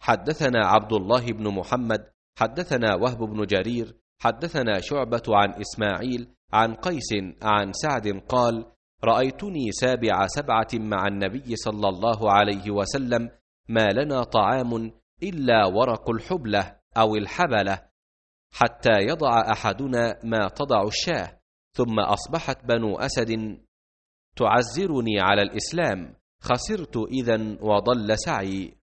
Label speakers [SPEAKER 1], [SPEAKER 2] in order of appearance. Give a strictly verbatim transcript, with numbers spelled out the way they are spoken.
[SPEAKER 1] حدثنا عبد الله بن محمد حدثنا وهب بن جرير حدثنا شعبة عن إسماعيل عن قيس عن سعد قال: رأيتني سابع سبعة مع النبي صلى الله عليه وسلم، ما لنا طعام إلا ورق الحبلة أو الحبلة، حتى يضع أحدنا ما تضع الشاة، ثم أصبحت بنو أسد تعزرني على الإسلام، خسرت إذن وضل سعي.